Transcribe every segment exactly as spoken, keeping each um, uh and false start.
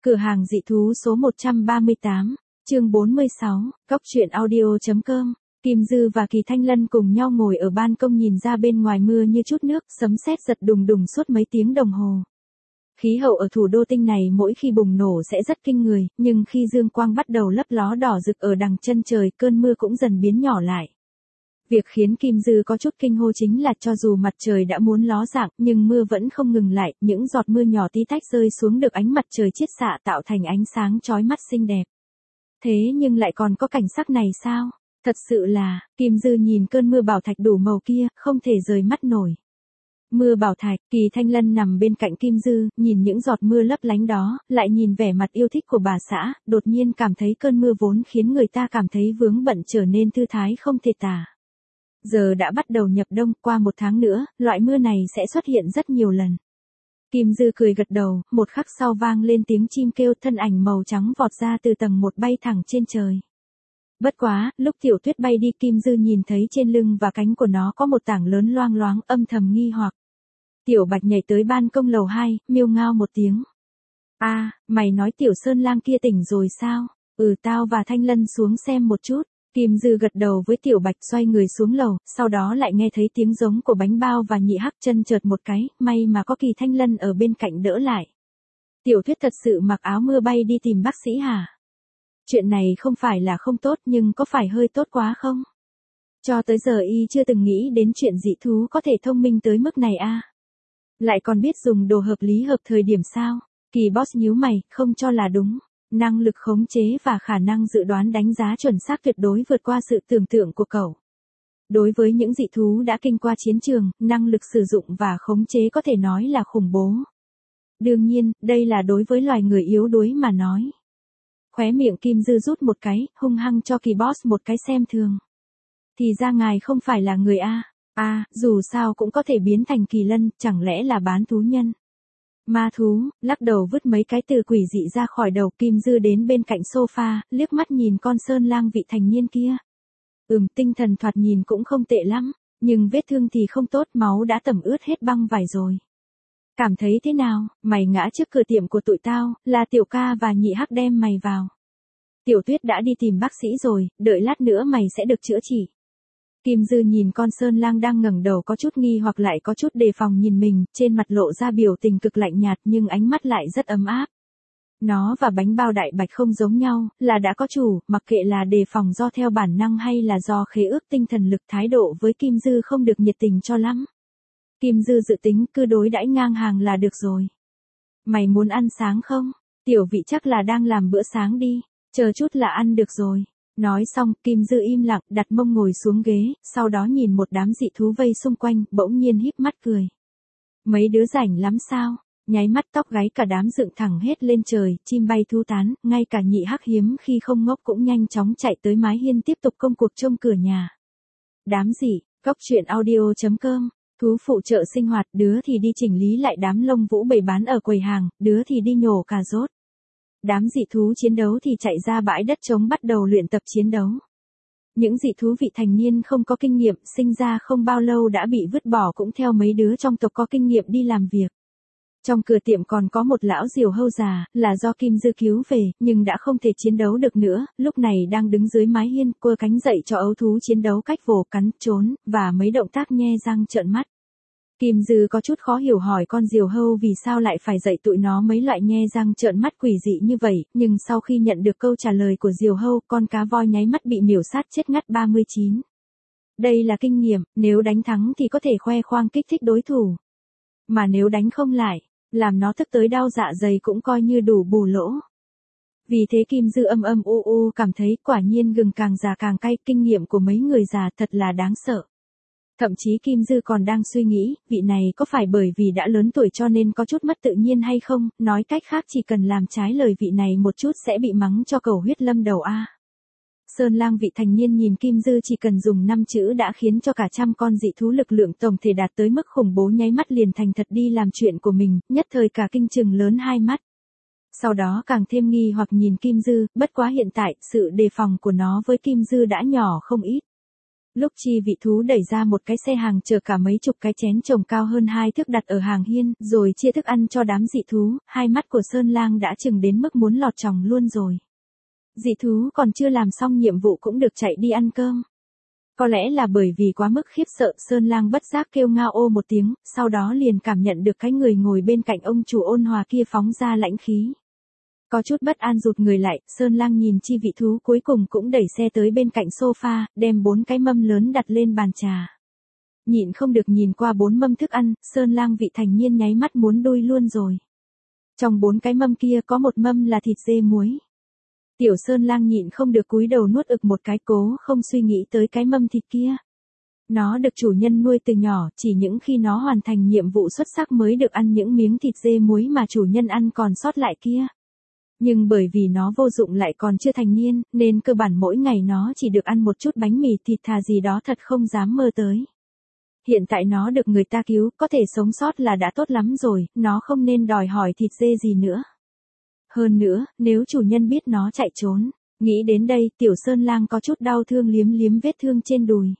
Cửa hàng dị thú số một trăm ba mươi tám, chương bốn mươi sáu, Cóc truyện audio.com. Kim Dư và Kỳ Thanh Lân cùng nhau ngồi ở ban công nhìn ra bên ngoài mưa như chút nước, sấm sét giật đùng đùng suốt mấy tiếng đồng hồ. Khí hậu ở thủ đô tinh này mỗi khi bùng nổ sẽ rất kinh người, nhưng khi dương quang bắt đầu lấp ló đỏ rực ở đằng chân trời, cơn mưa cũng dần biến nhỏ lại. Việc khiến Kim Dư có chút kinh hô chính là cho dù mặt trời đã muốn ló dạng, nhưng mưa vẫn không ngừng lại, những giọt mưa nhỏ tí tách rơi xuống được ánh mặt trời chiết xạ tạo thành ánh sáng chói mắt xinh đẹp. Thế nhưng lại còn có cảnh sắc này sao? Thật sự là, Kim Dư nhìn cơn mưa bảo thạch đủ màu kia, không thể rời mắt nổi. Mưa bảo thạch, Kỳ Thanh Lân nằm bên cạnh Kim Dư, nhìn những giọt mưa lấp lánh đó, lại nhìn vẻ mặt yêu thích của bà xã, đột nhiên cảm thấy cơn mưa vốn khiến người ta cảm thấy vướng bận trở nên thư thái không thể tả. Giờ đã bắt đầu nhập đông, qua một tháng nữa, loại mưa này sẽ xuất hiện rất nhiều lần. Kim Dư cười gật đầu, một khắc sau vang lên tiếng chim kêu, thân ảnh màu trắng vọt ra từ tầng một bay thẳng trên trời. Bất quá, lúc Tiểu Tuyết bay đi, Kim Dư nhìn thấy trên lưng và cánh của nó có một tảng lớn loang loáng, âm thầm nghi hoặc. Tiểu Bạch nhảy tới ban công lầu hai, miêu ngao một tiếng. A, à, mày nói Tiểu Sơn Lang kia tỉnh rồi sao? Ừ, tao và Thanh Lân xuống xem một chút. Kim Dư gật đầu với Tiểu Bạch, xoay người xuống lầu, sau đó lại nghe thấy tiếng giống của Bánh Bao và Nhị Hắc, chân chợt một cái, may mà có Kỳ Thanh Lân ở bên cạnh đỡ lại. Tiểu Tuyết thật sự mặc áo mưa bay đi tìm bác sĩ hả? Chuyện này không phải là không tốt, nhưng có phải hơi tốt quá không? Cho tới giờ y chưa từng nghĩ đến chuyện dị thú có thể thông minh tới mức này a. À? Lại còn biết dùng đồ hợp lý hợp thời điểm sao? Kỳ Boss nhíu mày, không cho là đúng. Năng lực khống chế và khả năng dự đoán đánh giá chuẩn xác tuyệt đối vượt qua sự tưởng tượng của cậu. Đối với những dị thú đã kinh qua chiến trường, năng lực sử dụng và khống chế có thể nói là khủng bố. Đương nhiên, đây là đối với loài người yếu đuối mà nói. Khóe miệng Kim Dư rút một cái, hung hăng cho Kỳ Boss một cái xem thường. Thì ra ngài không phải là người A. A, dù sao cũng có thể biến thành kỳ lân, chẳng lẽ là bán thú nhân? Ma thú, lắc đầu vứt mấy cái từ quỷ dị ra khỏi đầu, Kim Dư đến bên cạnh sofa, liếc mắt nhìn con Sơn Lang vị thành niên kia. Ừm, tinh thần thoạt nhìn cũng không tệ lắm, nhưng vết thương thì không tốt, máu đã tẩm ướt hết băng vải rồi. Cảm thấy thế nào, mày ngã trước cửa tiệm của tụi tao, là Tiểu Ca và Nhị Hắc đem mày vào. Tiểu Tuyết đã đi tìm bác sĩ rồi, đợi lát nữa mày sẽ được chữa trị. Kim Dư nhìn con Sơn Lang đang ngẩng đầu có chút nghi hoặc lại có chút đề phòng nhìn mình, trên mặt lộ ra biểu tình cực lạnh nhạt nhưng ánh mắt lại rất ấm áp. Nó và Bánh Bao Đại Bạch không giống nhau, là đã có chủ, mặc kệ là đề phòng do theo bản năng hay là do khế ước tinh thần lực, thái độ với Kim Dư không được nhiệt tình cho lắm. Kim Dư dự tính cứ đối đãi ngang hàng là được rồi. Mày muốn ăn sáng không? Tiểu Vị chắc là đang làm bữa sáng đi, chờ chút là ăn được rồi. Nói xong, Kim Dư im lặng, đặt mông ngồi xuống ghế, sau đó nhìn một đám dị thú vây xung quanh, bỗng nhiên híp mắt cười. Mấy đứa rảnh lắm sao? Nháy mắt tóc gáy cả đám dựng thẳng hết lên trời, chim bay thú tán, ngay cả Nhị Hắc hiếm khi không ngốc cũng nhanh chóng chạy tới mái hiên tiếp tục công cuộc trông cửa nhà. Đám dị, Cóc truyện audio.com, thú phụ trợ sinh hoạt, đứa thì đi chỉnh lý lại đám lông vũ bày bán ở quầy hàng, đứa thì đi nhổ cà rốt. Đám dị thú chiến đấu thì chạy ra bãi đất trống bắt đầu luyện tập chiến đấu. Những dị thú vị thành niên không có kinh nghiệm, sinh ra không bao lâu đã bị vứt bỏ cũng theo mấy đứa trong tộc có kinh nghiệm đi làm việc. Trong cửa tiệm còn có một lão diều hâu già, là do Kim Dư cứu về, nhưng đã không thể chiến đấu được nữa, lúc này đang đứng dưới mái hiên, quơ cánh dậy cho ấu thú chiến đấu cách vồ cắn, trốn, và mấy động tác nhe răng trợn mắt. Kim Dư có chút khó hiểu hỏi con diều hâu vì sao lại phải dạy tụi nó mấy loại nhe răng trợn mắt quỷ dị như vậy, nhưng sau khi nhận được câu trả lời của diều hâu, con cá voi nháy mắt bị miểu sát chết ngắt ba mươi chín. Đây là kinh nghiệm, nếu đánh thắng thì có thể khoe khoang kích thích đối thủ. Mà nếu đánh không lại, làm nó thức tới đau dạ dày cũng coi như đủ bù lỗ. Vì thế Kim Dư âm âm u u cảm thấy quả nhiên gừng càng già càng cay, kinh nghiệm của mấy người già thật là đáng sợ. Thậm chí Kim Dư còn đang suy nghĩ, vị này có phải bởi vì đã lớn tuổi cho nên có chút mất tự nhiên hay không, nói cách khác chỉ cần làm trái lời vị này một chút sẽ bị mắng cho cầu huyết lâm đầu a. Sơn Lang vị thành niên nhìn Kim Dư chỉ cần dùng năm chữ đã khiến cho cả trăm con dị thú lực lượng tổng thể đạt tới mức khủng bố, nháy mắt liền thành thật đi làm chuyện của mình, nhất thời cả kinh chừng lớn hai mắt. Sau đó càng thêm nghi hoặc nhìn Kim Dư, bất quá hiện tại, sự đề phòng của nó với Kim Dư đã nhỏ không ít. Lúc Chi Vị Thú đẩy ra một cái xe hàng chở cả mấy chục cái chén chồng cao hơn hai thước đặt ở hàng hiên, rồi chia thức ăn cho đám dị thú, hai mắt của Sơn Lang đã chừng đến mức muốn lọt tròng luôn rồi. Dị thú còn chưa làm xong nhiệm vụ cũng được chạy đi ăn cơm. Có lẽ là bởi vì quá mức khiếp sợ, Sơn Lang bất giác kêu ngao ô một tiếng, sau đó liền cảm nhận được cái người ngồi bên cạnh ông chủ ôn hòa kia phóng ra lãnh khí. Có chút bất an rụt người lại, Sơn Lang nhìn Chi Vị Thú cuối cùng cũng đẩy xe tới bên cạnh sofa, đem bốn cái mâm lớn đặt lên bàn trà. Nhịn không được nhìn qua bốn mâm thức ăn, Sơn Lang Vị Thành Niên nháy mắt muốn đuôi luôn rồi. Trong bốn cái mâm kia có một mâm là thịt dê muối. Tiểu Sơn Lang nhịn không được cúi đầu nuốt ực một cái, cố không suy nghĩ tới cái mâm thịt kia. Nó được chủ nhân nuôi từ nhỏ, chỉ những khi nó hoàn thành nhiệm vụ xuất sắc mới được ăn những miếng thịt dê muối mà chủ nhân ăn còn sót lại kia. Nhưng bởi vì nó vô dụng lại còn chưa thành niên, nên cơ bản mỗi ngày nó chỉ được ăn một chút bánh mì thịt thà gì đó thật không dám mơ tới. Hiện tại nó được người ta cứu, có thể sống sót là đã tốt lắm rồi, nó không nên đòi hỏi thịt dê gì nữa. Hơn nữa, nếu chủ nhân biết nó chạy trốn, nghĩ đến đây, Tiểu Sơn Lang có chút đau thương liếm liếm vết thương trên đùi.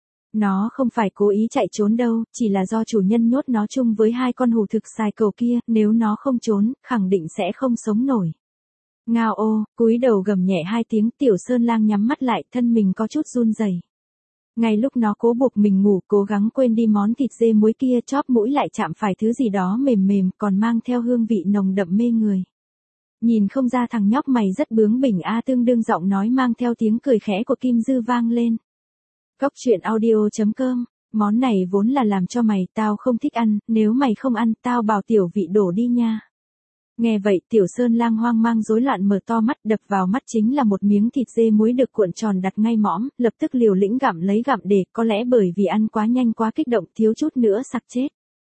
Nó không phải cố ý chạy trốn đâu, chỉ là do chủ nhân nhốt nó chung với hai con hủ thực xài cầu kia, nếu nó không trốn, khẳng định sẽ không sống nổi. Ngao ô, cúi đầu gầm nhẹ hai tiếng, Tiểu Sơn Lang nhắm mắt lại, thân mình có chút run rẩy. Ngay lúc nó cố buộc mình ngủ, cố gắng quên đi món thịt dê muối kia, chóp mũi lại chạm phải thứ gì đó mềm mềm, còn mang theo hương vị nồng đậm mê người. Nhìn không ra thằng nhóc mày rất bướng bỉnh a, tương đương giọng nói mang theo tiếng cười khẽ của Kim Dư vang lên. Cóc truyện audio chấm com, món này vốn là làm cho mày, tao không thích ăn, nếu mày không ăn, tao bảo Tiểu Vị đổ đi nha. Nghe vậy, Tiểu Sơn Lang hoang mang rối loạn mở to mắt, đập vào mắt chính là một miếng thịt dê muối được cuộn tròn đặt ngay mõm, lập tức liều lĩnh gặm lấy gặm để, có lẽ bởi vì ăn quá nhanh quá kích động, thiếu chút nữa sặc chết.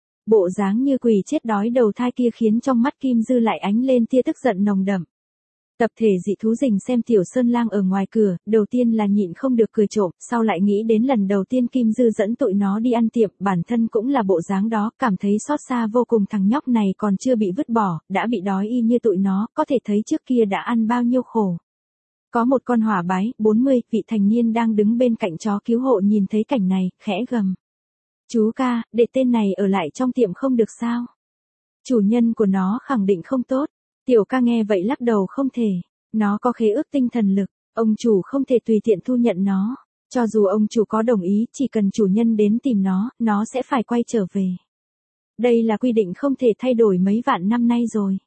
Bộ dáng như quỷ chết đói đầu thai kia khiến trong mắt Kim Dư lại ánh lên tia tức giận nồng đậm. Tập thể dị thú rình xem Tiểu Sơn Lang ở ngoài cửa, đầu tiên là nhịn không được cười trộm, sau lại nghĩ đến lần đầu tiên Kim Dư dẫn tụi nó đi ăn tiệm, bản thân cũng là bộ dáng đó, cảm thấy xót xa vô cùng, thằng nhóc này còn chưa bị vứt bỏ, đã bị đói y như tụi nó, có thể thấy trước kia đã ăn bao nhiêu khổ. Có một con hỏa bái, bốn mươi, vị thành niên đang đứng bên cạnh chó cứu hộ nhìn thấy cảnh này, khẽ gầm. Chú ca, để tên này ở lại trong tiệm không được sao? Chủ nhân của nó khẳng định không tốt. Tiểu ca nghe vậy lắc đầu, không thể. Nó có khế ước tinh thần lực, ông chủ không thể tùy tiện thu nhận nó. Cho dù ông chủ có đồng ý, chỉ cần chủ nhân đến tìm nó, nó sẽ phải quay trở về. Đây là quy định không thể thay đổi mấy vạn năm nay rồi.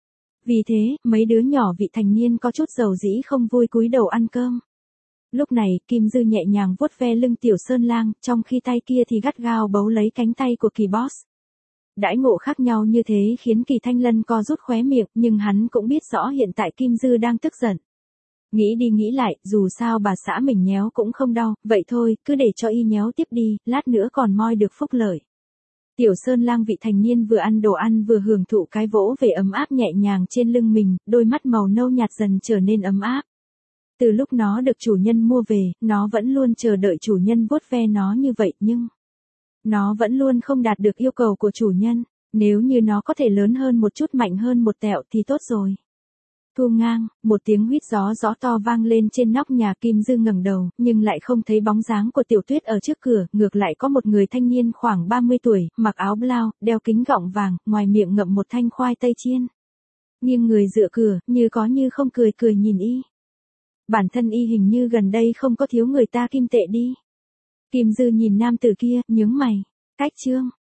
Vì thế, mấy đứa nhỏ vị thành niên có chút dầu dĩ không vui cúi đầu ăn cơm. Lúc này, Kim Dư nhẹ nhàng vuốt ve lưng Tiểu Sơn Lang, trong khi tay kia thì gắt gao bấu lấy cánh tay của Kỳ Boss. Đãi ngộ khác nhau như thế khiến Kỳ Thanh Lân co rút khóe miệng, nhưng hắn cũng biết rõ hiện tại Kim Dư đang tức giận. Nghĩ đi nghĩ lại, dù sao bà xã mình nhéo cũng không đau, vậy thôi, cứ để cho y nhéo tiếp đi, lát nữa còn moi được phúc lợi. Tiểu Sơn Lang vị thành niên vừa ăn đồ ăn vừa hưởng thụ cái vỗ về ấm áp nhẹ nhàng trên lưng mình, đôi mắt màu nâu nhạt dần trở nên ấm áp. Từ lúc nó được chủ nhân mua về, nó vẫn luôn chờ đợi chủ nhân vuốt ve nó như vậy, nhưng nó vẫn luôn không đạt được yêu cầu của chủ nhân. Nếu như nó có thể lớn hơn một chút, mạnh hơn một tẹo thì tốt rồi. Thu ngang, một tiếng huýt gió gió to vang lên trên nóc nhà. Kim Dư ngẩng đầu, nhưng lại không thấy bóng dáng của Tiểu Tuyết ở trước cửa, ngược lại có một người thanh niên khoảng ba mươi tuổi, mặc áo blau, đeo kính gọng vàng, ngoài miệng ngậm một thanh khoai tây chiên. Nghiêng người dựa cửa, như có như không cười cười nhìn y. Bản thân y hình như gần đây không có thiếu người ta kim tệ đi. Kim Dư nhìn nam tử kia, nhướng mày. Cách trương,